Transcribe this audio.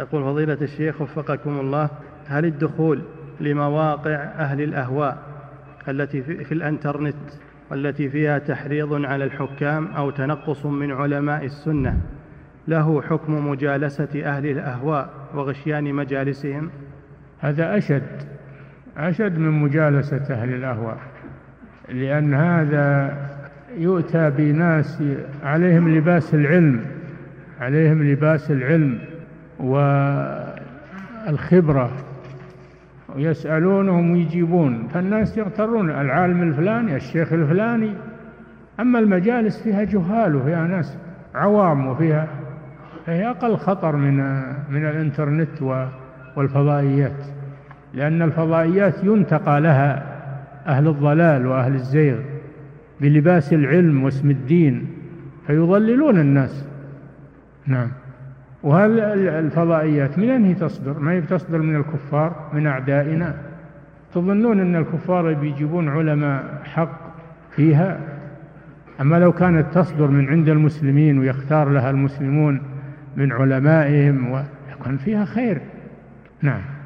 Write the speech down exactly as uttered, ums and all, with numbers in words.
يقول فضيلة الشيخ وفقكم الله: هل الدخول لمواقع أهل الأهواء التي في الانترنت والتي فيها تحريض على الحكام أو تنقص من علماء السنة له حكم مجالسة أهل الأهواء وغشيان مجالسهم؟ هذا أشد أشد من مجالسة أهل الأهواء، لأن هذا يؤتى بناس عليهم لباس العلم عليهم لباس العلم والخبرة، ويسألونهم ويجيبون، فالناس يغترون العالم الفلاني الشيخ الفلاني. أما المجالس فيها جهال وفيها ناس عوام وفيها فهي أقل خطر من من الإنترنت والفضائيات، لأن الفضائيات ينتقى لها أهل الضلال وأهل الزيغ بلباس العلم واسم الدين فيضللون الناس. نعم. وهل الفضائيات من أين تصدر؟ ما هي تصدر من الكفار، من أعدائنا. تظنون أن الكفار بيجيبون علماء حق فيها؟ أما لو كانت تصدر من عند المسلمين ويختار لها المسلمون من علمائهم وكان فيها خير. نعم.